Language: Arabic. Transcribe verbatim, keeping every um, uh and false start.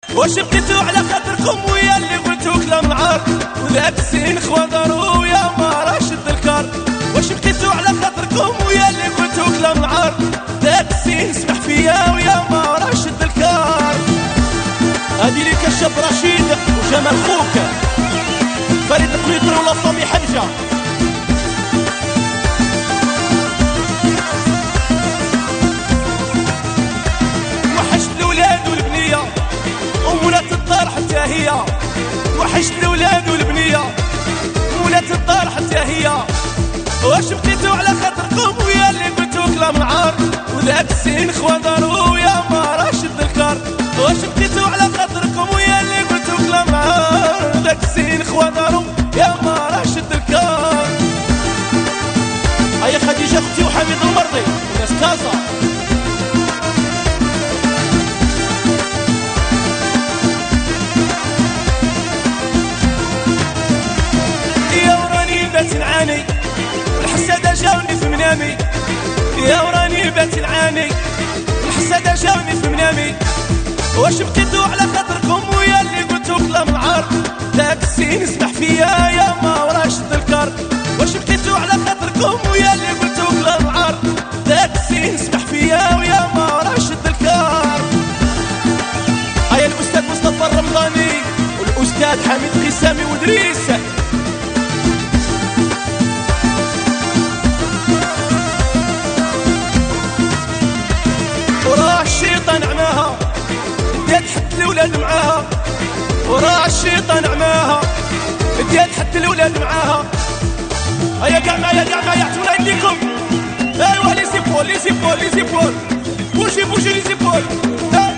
واش بقيتو على خاطركم ويا اللي قلتو كلام العار، وذاك السين خوادرو يا ما راه شد الكار. واش بقيتو على خاطركم ويا اللي قلتو كلام العار، ذاك السين سمح فيا ويا ما راه شد الكار. هادي ليك الشاب رشيد وجمال خوك فريد القنيطري ولا صامي حجه. وحشت الولاد والبنيه وولات الدار حتى هي، وحشت الولاد والبنيه وولات الدار حتى هي. واش بقيتو على خاطركم ويا اللي قلتو كلام العار، وذاك السين خوادرو يا ما راه شد الكار. واش بقيتو على خاطركم ويا اللي قلتو كلام العار، ذاك السين خوادرو يا ما راه شد الكار. هيا خديجه اختي وحميد المرضي وناس كازا. نعاني الحسادة جاوني في منامي، يا وراني بات نعاني الحسادة جاوني في منامي. واش بقيتو على خاطركم ويا اللي قلتو كلام العار، ذاك السين سمح فيا يا ما وراه شد الكار. واش بقيتو على خاطركم ويا اللي قلتو كلام العار، ذاك السين سمح فيا ويا ما وراه شد الكار. هيا الاستاذ مصطفى الرمضاني والاستاذ حميد قسامي ودريس. وراه الشيطان عماها بدات حتى الولاد معاها، وراه الشيطان عماها بدات حتى الولاد معاها. هيا كاع معايا كاع معايا عطونا يديكم. ايوا لي زيبول لي زيبول لي زيبول بوجي بوجي لي زيبول.